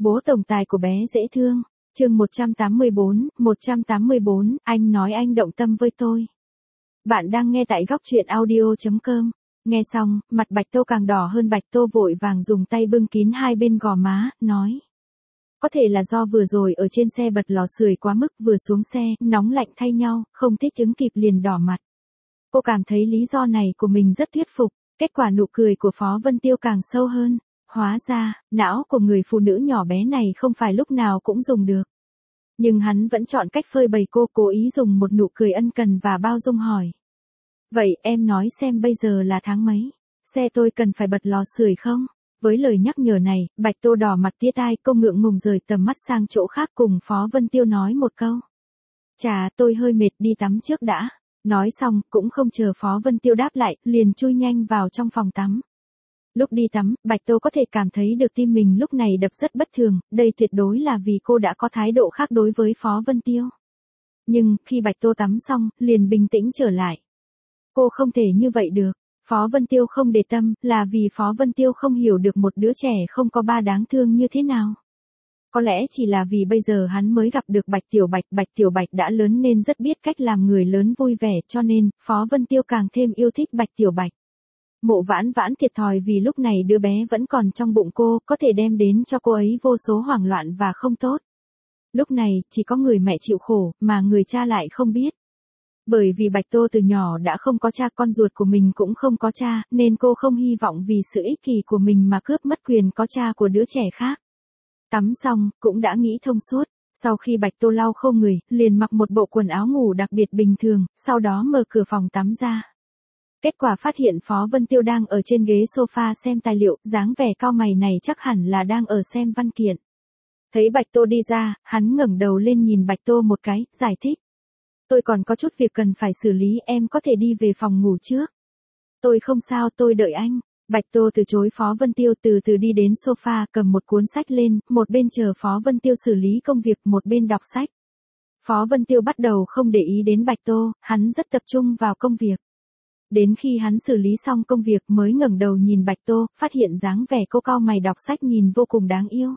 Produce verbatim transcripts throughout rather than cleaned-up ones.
Bố tổng tài của bé dễ thương. Chương một trăm tám mươi bốn, một trăm tám mươi bốn, anh nói anh động tâm với tôi. Bạn đang nghe tại góc truyện audio chấm com. Nghe xong, mặt Bạch Tô càng đỏ hơn. Bạch Tô vội vàng dùng tay bưng kín hai bên gò má, nói. Có thể là do vừa rồi ở trên xe bật lò sưởi quá mức, vừa xuống xe, nóng lạnh thay nhau, không thích ứng kịp liền đỏ mặt. Cô cảm thấy lý do này của mình rất thuyết phục, kết quả nụ cười của Phó Vân Tiêu càng sâu hơn. Hóa ra, não của người phụ nữ nhỏ bé này không phải lúc nào cũng dùng được. Nhưng hắn vẫn chọn cách phơi bày cô, cố ý dùng một nụ cười ân cần và bao dung hỏi. Vậy em nói xem bây giờ là tháng mấy? Xe tôi cần phải bật lò sưởi không? Với lời nhắc nhở này, Bạch Tô đỏ mặt tía tai, cô ngượng ngùng rời tầm mắt sang chỗ khác cùng Phó Vân Tiêu nói một câu. Chà, tôi hơi mệt, đi tắm trước đã. Nói xong, cũng không chờ Phó Vân Tiêu đáp lại, liền chui nhanh vào trong phòng tắm. Lúc đi tắm, Bạch Tô có thể cảm thấy được tim mình lúc này đập rất bất thường, đây tuyệt đối là vì cô đã có thái độ khác đối với Phó Vân Tiêu. Nhưng, khi Bạch Tô tắm xong, liền bình tĩnh trở lại. Cô không thể như vậy được. Phó Vân Tiêu không để tâm, là vì Phó Vân Tiêu không hiểu được một đứa trẻ không có ba đáng thương như thế nào. Có lẽ chỉ là vì bây giờ hắn mới gặp được Bạch Tiểu Bạch, Bạch Tiểu Bạch đã lớn nên rất biết cách làm người lớn vui vẻ, cho nên, Phó Vân Tiêu càng thêm yêu thích Bạch Tiểu Bạch. Mộ Vãn Vãn thiệt thòi vì lúc này đứa bé vẫn còn trong bụng cô, có thể đem đến cho cô ấy vô số hoảng loạn và không tốt. Lúc này, chỉ có người mẹ chịu khổ, mà người cha lại không biết. Bởi vì Bạch Tô từ nhỏ đã không có cha, con ruột của mình cũng không có cha, nên cô không hy vọng vì sự ích kỷ của mình mà cướp mất quyền có cha của đứa trẻ khác. Tắm xong, cũng đã nghĩ thông suốt. Sau khi Bạch Tô lau khô người, liền mặc một bộ quần áo ngủ đặc biệt bình thường, sau đó mở cửa phòng tắm ra. Kết quả phát hiện Phó Vân Tiêu đang ở trên ghế sofa xem tài liệu, dáng vẻ cau mày này chắc hẳn là đang ở xem văn kiện. Thấy Bạch Tô đi ra, hắn ngẩng đầu lên nhìn Bạch Tô một cái, giải thích. Tôi còn có chút việc cần phải xử lý, em có thể đi về phòng ngủ trước. Tôi không sao, tôi đợi anh. Bạch Tô từ chối Phó Vân Tiêu, từ từ đi đến sofa, cầm một cuốn sách lên, một bên chờ Phó Vân Tiêu xử lý công việc, một bên đọc sách. Phó Vân Tiêu bắt đầu không để ý đến Bạch Tô, hắn rất tập trung vào công việc. Đến khi hắn xử lý xong công việc mới ngẩng đầu nhìn Bạch Tô, phát hiện dáng vẻ cô cau mày đọc sách nhìn vô cùng đáng yêu.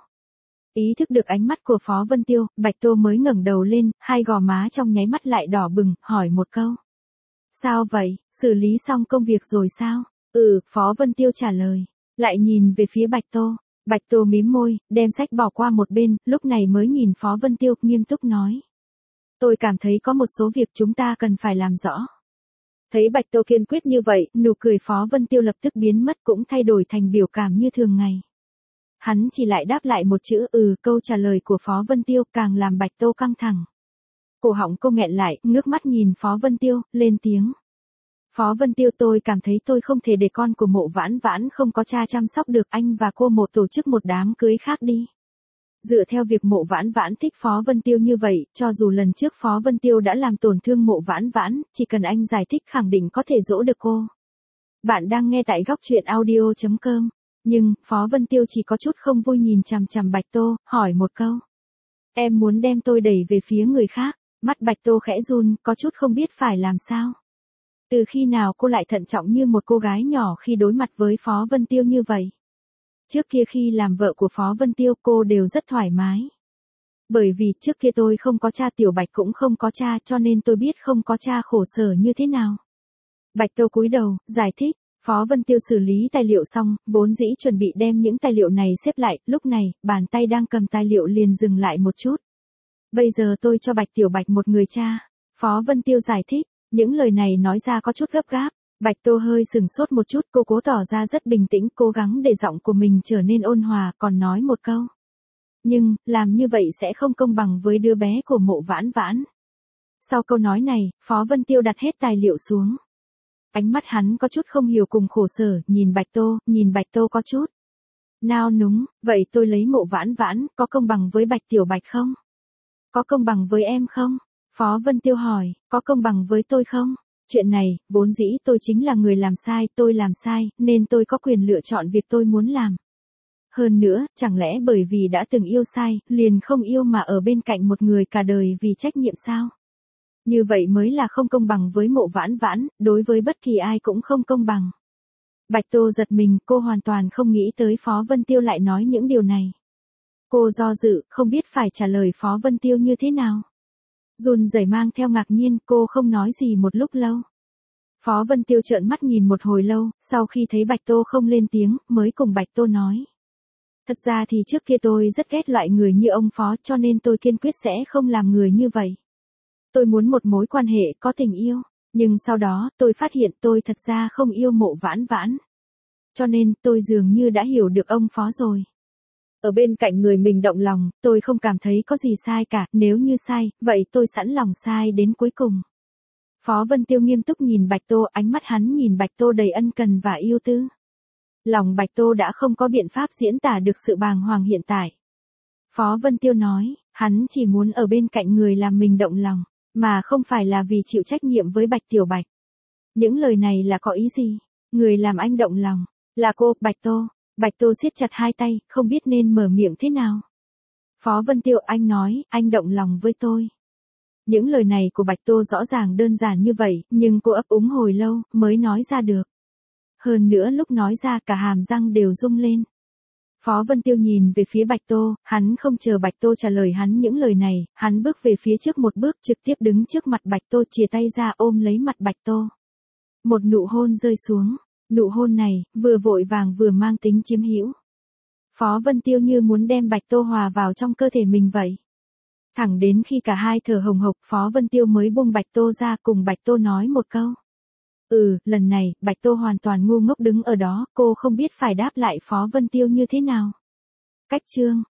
Ý thức được ánh mắt của Phó Vân Tiêu, Bạch Tô mới ngẩng đầu lên, hai gò má trong nháy mắt lại đỏ bừng, hỏi một câu. Sao vậy, xử lý xong công việc rồi sao? Ừ, Phó Vân Tiêu trả lời. Lại nhìn về phía Bạch Tô. Bạch Tô mím môi, đem sách bỏ qua một bên, lúc này mới nhìn Phó Vân Tiêu, nghiêm túc nói. Tôi cảm thấy có một số việc chúng ta cần phải làm rõ. Thấy Bạch Tô kiên quyết như vậy, nụ cười Phó Vân Tiêu lập tức biến mất, cũng thay đổi thành biểu cảm như thường ngày. Hắn chỉ lại đáp lại một chữ ừ, câu trả lời của Phó Vân Tiêu càng làm Bạch Tô căng thẳng. Cổ họng cô nghẹn lại, ngước mắt nhìn Phó Vân Tiêu, lên tiếng. Phó Vân Tiêu, tôi cảm thấy tôi không thể để con của Mộ Vãn Vãn không có cha chăm sóc được, anh và cô một tổ chức một đám cưới khác đi. Dựa theo việc Mộ Vãn Vãn thích Phó Vân Tiêu như vậy, cho dù lần trước Phó Vân Tiêu đã làm tổn thương Mộ Vãn Vãn, chỉ cần anh giải thích khẳng định có thể dỗ được cô. Bạn đang nghe tại góc truyện audio chấm com. Nhưng, Phó Vân Tiêu chỉ có chút không vui nhìn chằm chằm Bạch Tô, hỏi một câu. Em muốn đem tôi đẩy về phía người khác, mắt Bạch Tô khẽ run, có chút không biết phải làm sao. Từ khi nào cô lại thận trọng như một cô gái nhỏ khi đối mặt với Phó Vân Tiêu như vậy? Trước kia khi làm vợ của Phó Vân Tiêu cô đều rất thoải mái. Bởi vì trước kia tôi không có cha, Tiểu Bạch cũng không có cha, cho nên tôi biết không có cha khổ sở như thế nào. Bạch Tô cúi đầu, giải thích. Phó Vân Tiêu xử lý tài liệu xong, vốn dĩ chuẩn bị đem những tài liệu này xếp lại, lúc này, bàn tay đang cầm tài liệu liền dừng lại một chút. Bây giờ tôi cho Bạch Tiểu Bạch một người cha. Phó Vân Tiêu giải thích, những lời này nói ra có chút gấp gáp. Bạch Tô hơi sừng sốt một chút, cô cố tỏ ra rất bình tĩnh, cố gắng để giọng của mình trở nên ôn hòa, còn nói một câu. Nhưng, làm như vậy sẽ không công bằng với đứa bé của Mộ Vãn Vãn. Sau câu nói này, Phó Vân Tiêu đặt hết tài liệu xuống. Ánh mắt hắn có chút không hiểu cùng khổ sở, nhìn Bạch Tô, nhìn Bạch Tô có chút nao núng, vậy tôi lấy Mộ Vãn Vãn, có công bằng với Bạch Tiểu Bạch không? Có công bằng với em không? Phó Vân Tiêu hỏi, có công bằng với tôi không? Chuyện này, vốn dĩ tôi chính là người làm sai, tôi làm sai, nên tôi có quyền lựa chọn việc tôi muốn làm. Hơn nữa, chẳng lẽ bởi vì đã từng yêu sai, liền không yêu mà ở bên cạnh một người cả đời vì trách nhiệm sao? Như vậy mới là không công bằng với Mộ Vãn Vãn, đối với bất kỳ ai cũng không công bằng. Bạch Tô giật mình, cô hoàn toàn không nghĩ tới Phó Vân Tiêu lại nói những điều này. Cô do dự, không biết phải trả lời Phó Vân Tiêu như thế nào. Run rẩy mang theo ngạc nhiên, cô không nói gì một lúc lâu. Phó Vân Tiêu trợn mắt nhìn một hồi lâu, sau khi thấy Bạch Tô không lên tiếng, mới cùng Bạch Tô nói. Thật ra thì trước kia tôi rất ghét loại người như ông Phó, cho nên tôi kiên quyết sẽ không làm người như vậy. Tôi muốn một mối quan hệ có tình yêu, nhưng sau đó tôi phát hiện tôi thật ra không yêu Mộ Vãn Vãn. Cho nên tôi dường như đã hiểu được ông Phó rồi. Ở bên cạnh người mình động lòng, tôi không cảm thấy có gì sai cả, nếu như sai, vậy tôi sẵn lòng sai đến cuối cùng. Phó Vân Tiêu nghiêm túc nhìn Bạch Tô, ánh mắt hắn nhìn Bạch Tô đầy ân cần và yêu tư. Lòng Bạch Tô đã không có biện pháp diễn tả được sự bàng hoàng hiện tại. Phó Vân Tiêu nói, hắn chỉ muốn ở bên cạnh người làm mình động lòng, mà không phải là vì chịu trách nhiệm với Bạch Tiểu Bạch. Những lời này là có ý gì? Người làm anh động lòng, là cô, Bạch Tô. Bạch Tô siết chặt hai tay, không biết nên mở miệng thế nào. Phó Vân Tiêu, anh nói, anh động lòng với tôi. Những lời này của Bạch Tô rõ ràng đơn giản như vậy, nhưng cô ấp úng hồi lâu, mới nói ra được. Hơn nữa lúc nói ra cả hàm răng đều rung lên. Phó Vân Tiêu nhìn về phía Bạch Tô, hắn không chờ Bạch Tô trả lời hắn những lời này, hắn bước về phía trước một bước trực tiếp đứng trước mặt Bạch Tô chìa tay ra ôm lấy mặt Bạch Tô. Một nụ hôn rơi xuống, nụ hôn này, vừa vội vàng vừa mang tính chiếm hữu. Phó Vân Tiêu như muốn đem Bạch Tô hòa vào trong cơ thể mình vậy. Thẳng đến khi cả hai thở hồng hộc, Phó Vân Tiêu mới buông Bạch Tô ra cùng Bạch Tô nói một câu. Ừ, lần này, Bạch Tô hoàn toàn ngu ngốc đứng ở đó, cô không biết phải đáp lại Phó Vân Tiêu như thế nào. Cách chương